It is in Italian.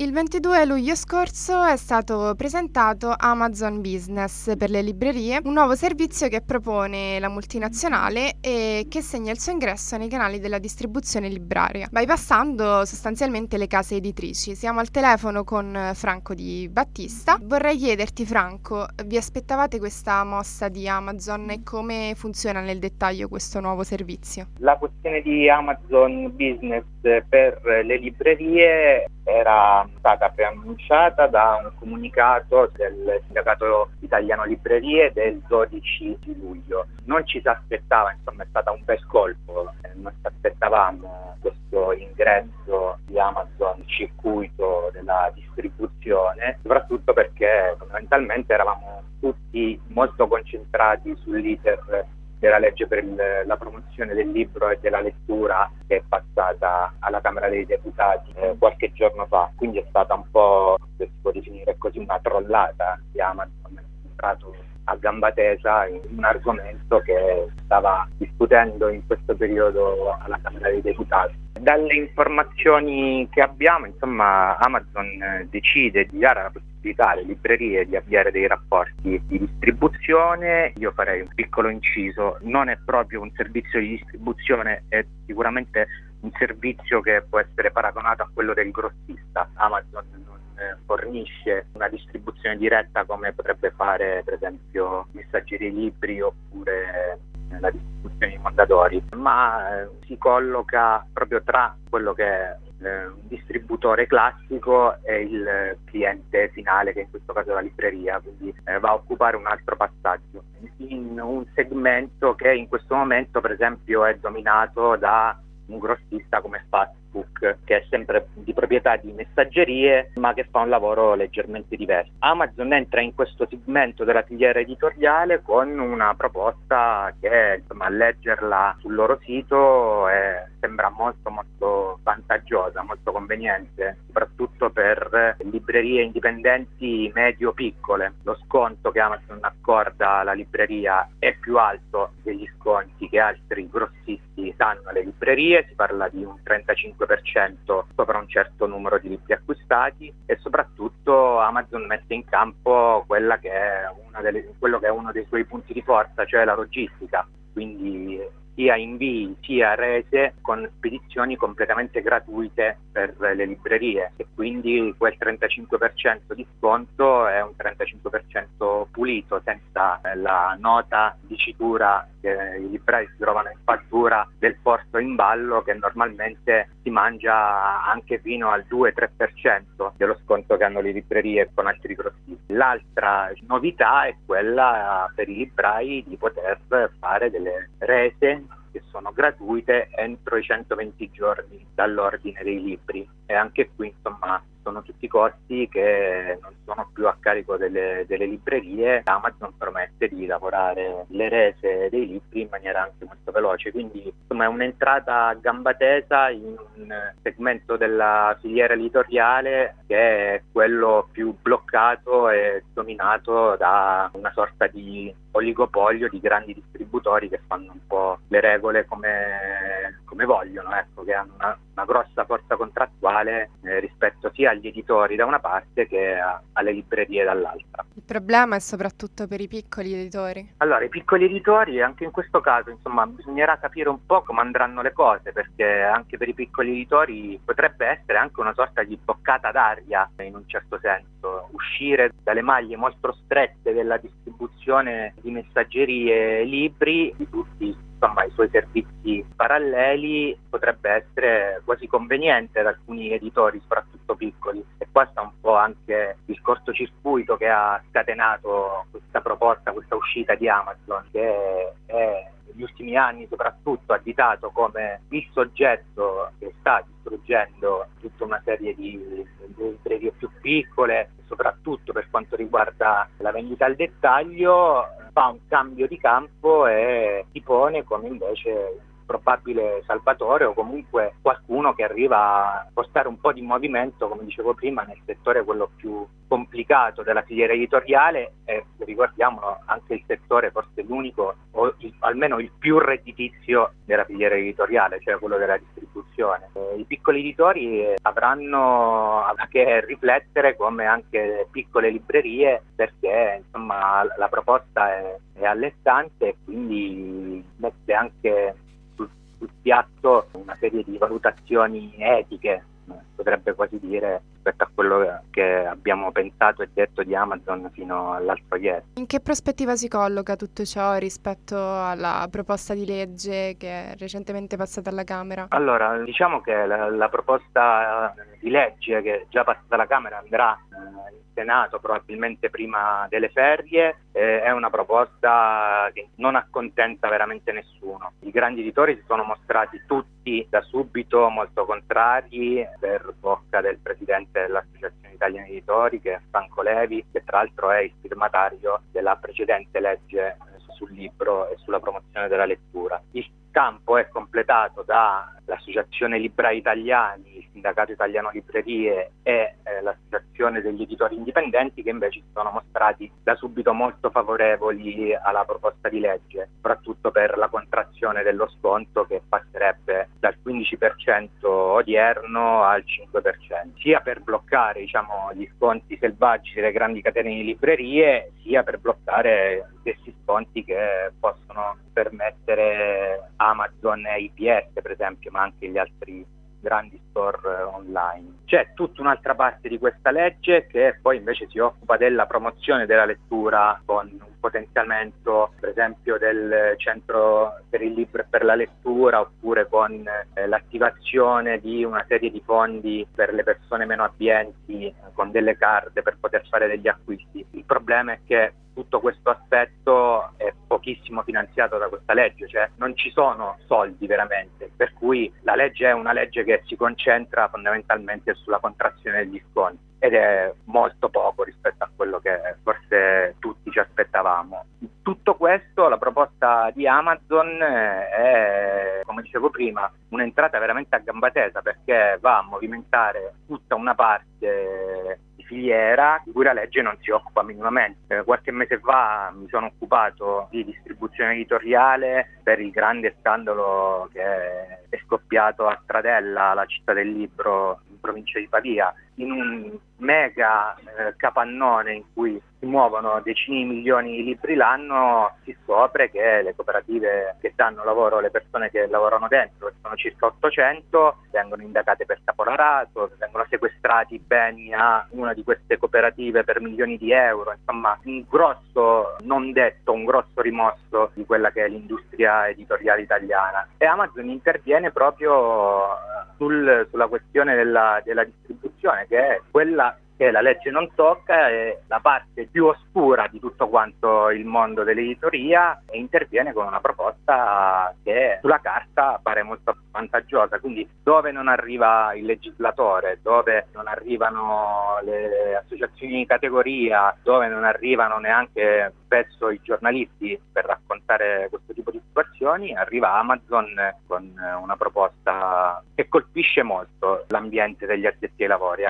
Il 22 luglio scorso è stato presentato Amazon Business per le librerie, un nuovo servizio che propone la multinazionale e che segna il suo ingresso nei canali della distribuzione libraria, bypassando sostanzialmente le case editrici. Siamo al telefono con Franco Di Battista. Vorrei chiederti, Franco, vi aspettavate questa mossa di Amazon e come funziona nel dettaglio questo nuovo servizio? La questione di Amazon Business per le librerie era stata preannunciata da un comunicato del Sindacato Italiano Librerie del 12 di luglio. Non ci si aspettava, insomma è stato un bel colpo, non ci aspettavamo questo ingresso di Amazon nel circuito della distribuzione, soprattutto perché fondamentalmente eravamo tutti molto concentrati sull'iter della legge per la promozione del libro e della lettura che è passata alla Camera dei Deputati qualche giorno fa, quindi è stata un po', se si può definire così, una trollata di Amazon, è entrato a gamba tesa in un argomento che stava discutendo in questo periodo alla Camera dei Deputati. Dalle informazioni che abbiamo, insomma, Amazon decide di dare la possibilità alle librerie di avviare dei rapporti di distribuzione. Io farei un piccolo inciso: non è proprio un servizio di distribuzione, è sicuramente un servizio che può essere paragonato a quello del grossista. Amazon non fornisce una distribuzione diretta come potrebbe fare per esempio Messaggerie Libri oppure la distribuzione di Mondadori, ma si colloca proprio tra quello che è un distributore classico e il cliente finale, che in questo caso è la libreria, quindi va a occupare un altro passaggio in un segmento che in questo momento per esempio è dominato da un grossista come Facebook, che è sempre di proprietà di Messaggerie ma che fa un lavoro leggermente diverso. Amazon entra in questo segmento della filiera editoriale con una proposta che, insomma, a leggerla sul loro sito sembra molto vantaggiosa, molto conveniente, soprattutto per librerie indipendenti medio-piccole. Lo sconto che Amazon accorda alla libreria è più alto degli sconti che altri grossisti danno alle librerie, si parla di un 35% sopra un certo numero di libri acquistati, e soprattutto Amazon mette in campo quello che è uno dei suoi punti di forza, cioè la logistica, quindi sia invii sia rese con spedizioni completamente gratuite per le librerie, e quindi quel 35% di sconto è un 35% pulito, senza la nota dicitura che i librai si trovano in fattura del porto in ballo, che normalmente si mangia anche fino al 2-3% dello sconto che hanno le librerie con altri grossisti. L'altra novità è quella per i librai di poter fare delle rese che sono gratuite entro i 120 giorni dall'ordine dei libri, e anche qui insomma sono tutti costi che non sono più a carico delle librerie. Amazon promette di lavorare le rese dei libri in maniera anche molto veloce, quindi insomma è un'entrata a gamba tesa in un segmento della filiera editoriale che è quello più bloccato e dominato da una sorta di oligopolio di grandi distributori che fanno un po' le regole come vogliono, ecco, che hanno una grossa forza contrattuale rispetto sia agli editori da una parte che alle librerie dall'altra. Il problema è soprattutto per i piccoli editori. Allora, i piccoli editori, anche in questo caso, insomma, bisognerà capire un po' come andranno le cose, perché anche per i piccoli editori potrebbe essere anche una sorta di boccata d'aria, in un certo senso, uscire dalle maglie molto strette della distribuzione di Messaggerie Libri, di tutti insomma i suoi servizi paralleli. Potrebbe essere quasi conveniente ad alcuni editori, soprattutto piccoli, e qua sta un po' anche il cortocircuito che ha scatenato questa proposta, questa uscita di Amazon, che è negli ultimi anni soprattutto additato come il soggetto che sta distruggendo tutta una serie di librerie più piccole, soprattutto per quanto riguarda la vendita al dettaglio. Fa un cambio di campo e si pone come invece probabile salvatore, o comunque qualcuno che arriva a portare un po' di movimento, come dicevo prima, nel settore quello più complicato della filiera editoriale, e ricordiamolo anche il settore forse l'unico o almeno il più redditizio della filiera editoriale, cioè quello della distribuzione. distribuzione. I piccoli editori avranno a che riflettere, come anche piccole librerie, perché insomma la proposta è allettante e quindi mette anche sul piatto una serie di valutazioni etiche, potrebbe quasi dire, rispetto a quello che abbiamo pensato e detto di Amazon fino all'altro ieri. In che prospettiva si colloca tutto ciò rispetto alla proposta di legge che è recentemente passata alla Camera? Allora, diciamo che la proposta di legge che è già passata alla Camera andrà in Senato probabilmente prima delle ferie. È una proposta che non accontenta veramente nessuno. I grandi editori si sono mostrati tutti da subito molto contrari, per bocca del presidente dell'Associazione Italiana Editori, che è Franco Levi, che tra l'altro è il firmatario della precedente legge sul libro e sulla promozione della lettura. Il campo è completato dall'Associazione Librai Italiani, il Sindacato Italiano Librerie e l'Associazione degli Editori Indipendenti, che invece si sono mostrati da subito molto favorevoli alla proposta di legge, soprattutto per la contrazione dello sconto, che passerebbe dal 15% odierno al 5%, sia per bloccare gli sconti selvaggi delle grandi catene di librerie, sia per bloccare questi sconti che possono permettere Amazon e IPS, per esempio, ma anche gli altri grandi store online. C'è tutta un'altra parte di questa legge che poi invece si occupa della promozione della lettura, con un potenziamento per esempio del centro per il libro e per la lettura, oppure con l'attivazione di una serie di fondi per le persone meno abbienti, con delle card per poter fare degli acquisti. Il problema è che tutto questo aspetto è pochissimo finanziato da questa legge, cioè non ci sono soldi veramente, per cui la legge è una legge che si concentra fondamentalmente sulla contrazione degli sconti, ed è molto poco rispetto a quello che forse tutti ci aspettavamo. Tutto questo, la proposta di Amazon è, come dicevo prima, un'entrata veramente a gamba tesa, perché va a movimentare tutta una parte di filiera di cui la legge non si occupa minimamente. Qualche mese fa mi sono occupato di distribuzione editoriale per il grande scandalo che è scoppiato a Stradella, la città del libro in provincia di Pavia, in un mega capannone in cui si muovono decine di milioni di libri l'anno. Si scopre che le cooperative che danno lavoro alle persone che lavorano dentro, che sono circa 800, vengono indagate per caporalato, vengono sequestrati beni a una di queste cooperative per milioni di euro. Insomma, un grosso non detto, un grosso rimosso di quella che è l'industria editoriale italiana. E Amazon interviene proprio sulla questione della distribuzione, che è quella che la legge non tocca, è la parte più oscura di tutto quanto il mondo dell'editoria, e interviene con una proposta che sulla carta pare molto vantaggiosa. Quindi dove non arriva il legislatore, dove non arrivano le associazioni di categoria, dove non arrivano neanche spesso i giornalisti per raccontare questo tipo di situazioni, arriva Amazon con una proposta che colpisce molto l'ambiente degli addetti ai lavori.